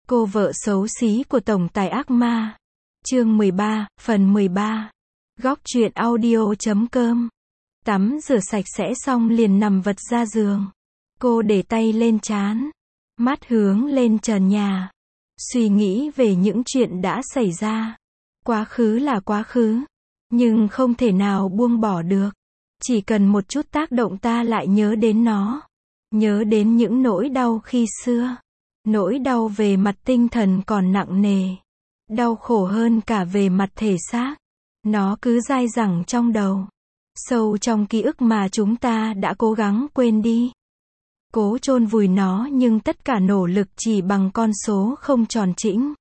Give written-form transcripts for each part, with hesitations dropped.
Cô vợ xấu xí của tổng tài ác ma. Chương 13, phần 13. Góc truyện audio.com. Tắm rửa sạch sẽ xong liền nằm vật ra giường. Cô để tay lên trán, mắt hướng lên trần nhà. Suy nghĩ về những chuyện đã xảy ra. Quá khứ là quá khứ, nhưng không thể nào buông bỏ được. Chỉ cần một chút tác động ta lại nhớ đến nó. Nhớ đến những nỗi đau khi xưa. Nỗi đau về mặt tinh thần còn nặng nề. Đau khổ hơn cả về mặt thể xác. Nó cứ dai dẳng trong đầu. Sâu trong ký ức mà chúng ta đã cố gắng quên đi. Cố chôn vùi nó nhưng tất cả nỗ lực chỉ bằng con số không tròn chỉnh.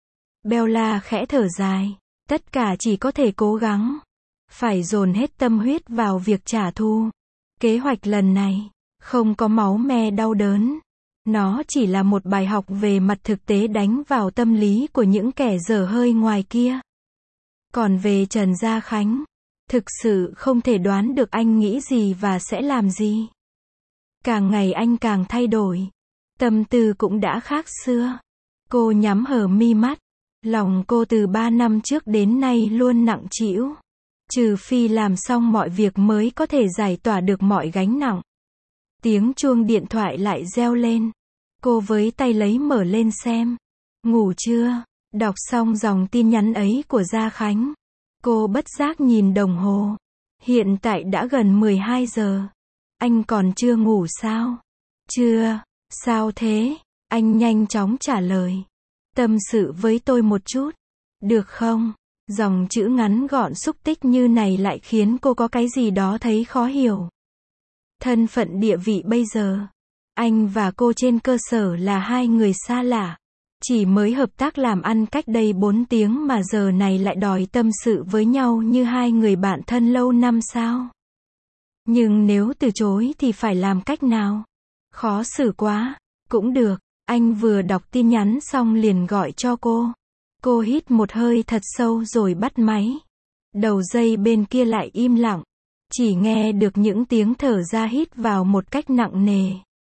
Bella khẽ thở dài. Tất cả chỉ có thể cố gắng. Phải dồn hết tâm huyết vào việc trả thù. Kế hoạch lần này không có máu me đau đớn. Nó chỉ là một bài học về mặt thực tế đánh vào tâm lý của những kẻ dở hơi ngoài kia. Còn về Trần Gia Khánh, thực sự không thể đoán được anh nghĩ gì và sẽ làm gì. Càng ngày anh càng thay đổi. Tâm tư cũng đã khác xưa. Cô nhắm hờ mi mắt. Lòng cô từ 3 năm trước đến nay luôn nặng trĩu. Trừ phi làm xong mọi việc mới có thể giải tỏa được mọi gánh nặng. Tiếng chuông điện thoại lại reo lên. Cô với tay lấy mở lên xem. Ngủ chưa? Đọc xong dòng tin nhắn ấy của Gia Khánh. Cô bất giác nhìn đồng hồ. Hiện tại đã gần 12 giờ. Anh còn chưa ngủ sao? Chưa. Sao thế? Anh nhanh chóng trả lời. Tâm sự với tôi một chút. Được không? Dòng chữ ngắn gọn xúc tích như này lại khiến cô có cái gì đó thấy khó hiểu. Thân phận địa vị bây giờ. Anh và cô trên cơ sở là hai người xa lạ. Chỉ mới hợp tác làm ăn cách đây 4 tiếng mà giờ này lại đòi tâm sự với nhau như hai người bạn thân lâu năm sao? Nhưng nếu từ chối thì phải làm cách nào? Khó xử quá. Cũng được. Anh vừa đọc tin nhắn xong liền gọi cho cô. Cô hít một hơi thật sâu rồi bắt máy. Đầu dây bên kia lại im lặng. Chỉ nghe được những tiếng thở ra hít vào một cách nặng nề.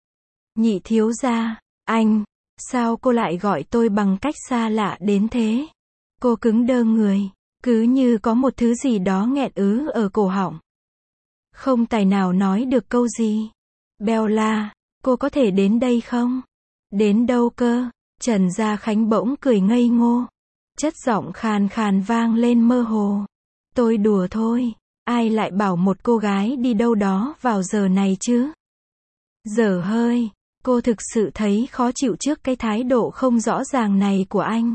Nhị thiếu gia, anh, sao cô lại gọi tôi bằng cách xa lạ đến thế? Cô cứng đơ người, cứ như có một thứ gì đó nghẹn ứ ở cổ họng. Không tài nào nói được câu gì. Bella, cô có thể đến đây không? Đến đâu cơ? Trần Gia Khánh bỗng cười ngây ngô. Chất giọng khàn khàn vang lên mơ hồ. Tôi đùa thôi. Ai lại bảo một cô gái đi đâu đó vào giờ này chứ? Dở hơi. Cô thực sự thấy khó chịu trước cái thái độ không rõ ràng này của anh.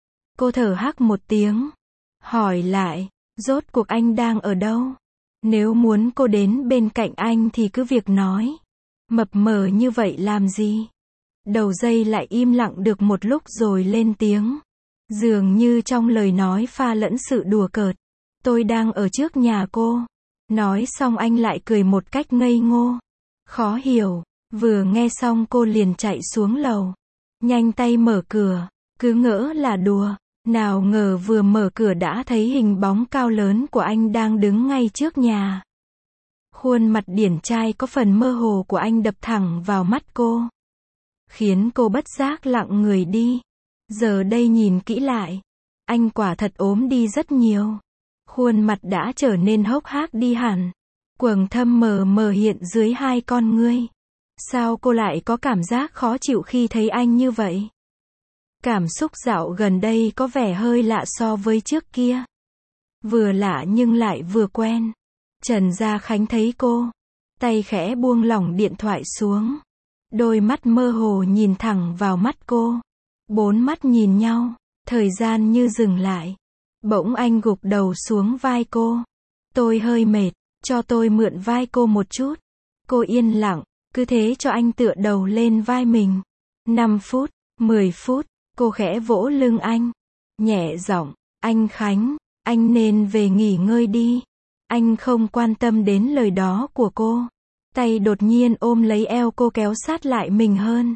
Cô thở hắc một tiếng. Hỏi lại, rốt cuộc anh đang ở đâu? Nếu muốn cô đến bên cạnh anh thì cứ việc nói. Mập mờ như vậy làm gì? Đầu dây lại im lặng được một lúc rồi lên tiếng. Dường như trong lời nói pha lẫn sự đùa cợt. Tôi đang ở trước nhà cô. Nói xong anh lại cười một cách ngây ngô. Khó hiểu. Vừa nghe xong cô liền chạy xuống lầu. Nhanh tay mở cửa. Cứ ngỡ là đùa. Nào ngờ vừa mở cửa đã thấy hình bóng cao lớn của anh đang đứng ngay trước nhà. Khuôn mặt điển trai có phần mơ hồ của anh đập thẳng vào mắt cô. Khiến cô bất giác lặng người đi. Giờ đây nhìn kỹ lại. Anh quả thật ốm đi rất nhiều. Khuôn mặt đã trở nên hốc hác đi hẳn. Quầng thâm mờ mờ hiện dưới hai con ngươi. Sao cô lại có cảm giác khó chịu khi thấy anh như vậy? Cảm xúc dạo gần đây có vẻ hơi lạ so với trước kia. Vừa lạ nhưng lại vừa quen. Trần Gia Khánh thấy cô. Tay khẽ buông lỏng điện thoại xuống. Đôi mắt mơ hồ nhìn thẳng vào mắt cô. 4 mắt nhìn nhau. Thời gian như dừng lại. Bỗng anh gục đầu xuống vai cô. Tôi hơi mệt. Cho tôi mượn vai cô một chút. Cô yên lặng. Cứ thế cho anh tựa đầu lên vai mình. 5 phút, 10 phút, cô khẽ vỗ lưng anh. Nhẹ giọng, anh Khánh, anh nên về nghỉ ngơi đi. Anh không quan tâm đến lời đó của cô. Tay đột nhiên ôm lấy eo cô kéo sát lại mình hơn.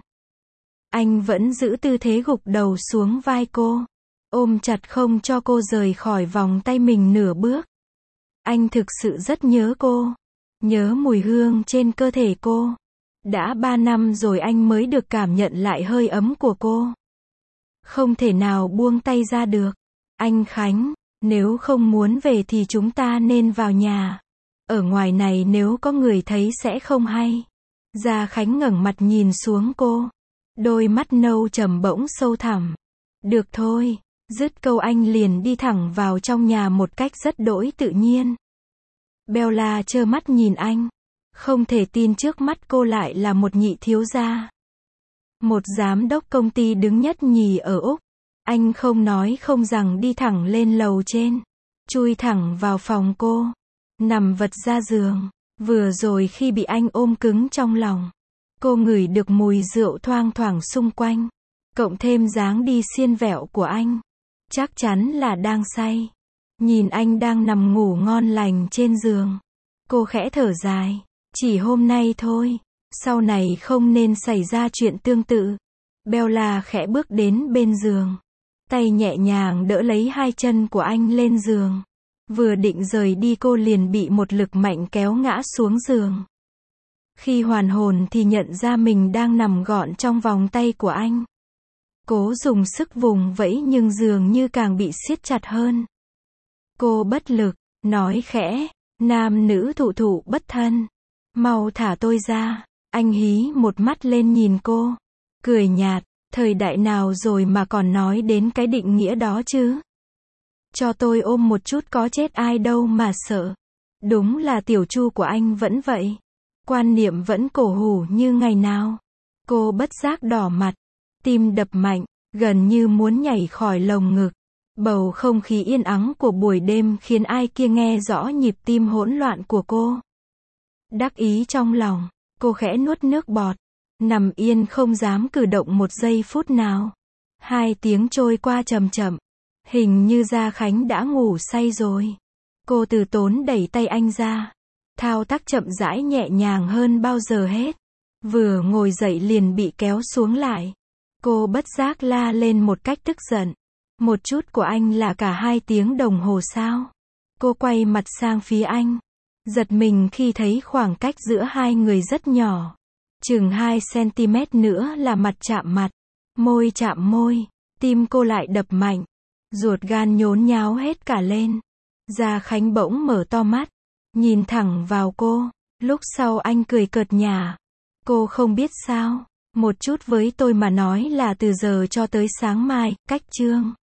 Anh vẫn giữ tư thế gục đầu xuống vai cô. Ôm chặt không cho cô rời khỏi vòng tay mình nửa bước. Anh thực sự rất nhớ cô. Nhớ mùi hương trên cơ thể cô. Đã 3 năm rồi anh mới được cảm nhận lại hơi ấm của cô. Không thể nào buông tay ra được. Anh Khánh, nếu không muốn về thì chúng ta nên vào nhà. Ở ngoài này nếu có người thấy sẽ không hay. Gia Khánh ngẩng mặt nhìn xuống cô. Đôi mắt nâu trầm bỗng sâu thẳm. Được thôi. Dứt câu anh liền đi thẳng vào trong nhà một cách rất đỗi tự nhiên. Bella trơ mắt nhìn anh. Không thể tin trước mắt cô lại là một nhị thiếu gia. Một giám đốc công ty đứng nhất nhì ở Úc. Anh không nói không rằng đi thẳng lên lầu trên. Chui thẳng vào phòng cô. Nằm vật ra giường. Vừa rồi khi bị anh ôm cứng trong lòng. Cô ngửi được mùi rượu thoang thoảng xung quanh. Cộng thêm dáng đi xiên vẹo của anh. Chắc chắn là đang say. Nhìn anh đang nằm ngủ ngon lành trên giường. Cô khẽ thở dài. Chỉ hôm nay thôi. Sau này không nên xảy ra chuyện tương tự. Bella khẽ bước đến bên giường. Tay nhẹ nhàng đỡ lấy hai chân của anh lên giường. Vừa định rời đi cô liền bị một lực mạnh kéo ngã xuống giường. Khi hoàn hồn thì nhận ra mình đang nằm gọn trong vòng tay của anh. Cố dùng sức vùng vẫy nhưng dường như càng bị siết chặt hơn. Cô bất lực, nói khẽ, nam nữ thụ thụ bất thân. Mau thả tôi ra. Anh hí một mắt lên nhìn cô. Cười nhạt, thời đại nào rồi mà còn nói đến cái định nghĩa đó chứ. Cho tôi ôm một chút có chết ai đâu mà sợ. Đúng là tiểu Chu của anh vẫn vậy. Quan niệm vẫn cổ hủ như ngày nào. Cô bất giác đỏ mặt. Tim đập mạnh, gần như muốn nhảy khỏi lồng ngực. Bầu không khí yên ắng của buổi đêm khiến ai kia nghe rõ nhịp tim hỗn loạn của cô. Đắc ý trong lòng, cô khẽ nuốt nước bọt. Nằm yên không dám cử động một giây phút nào. 2 tiếng trôi qua chậm chậm. Hình như Gia Khánh đã ngủ say rồi. Cô từ tốn đẩy tay anh ra. Thao tác chậm rãi nhẹ nhàng hơn bao giờ hết. Vừa ngồi dậy liền bị kéo xuống lại. Cô bất giác la lên một cách tức giận. Một chút của anh là cả 2 tiếng đồng hồ sao? Cô quay mặt sang phía anh. Giật mình khi thấy khoảng cách giữa hai người rất nhỏ. Chừng 2 cm nữa là mặt chạm mặt. Môi chạm môi. Tim cô lại đập mạnh. Ruột gan nhốn nháo hết cả lên. Gia Khánh bỗng mở to mắt. Nhìn thẳng vào cô. Lúc sau anh cười cợt nhả. Cô không biết sao. Một chút với tôi mà nói là từ giờ cho tới sáng mai, cách chương.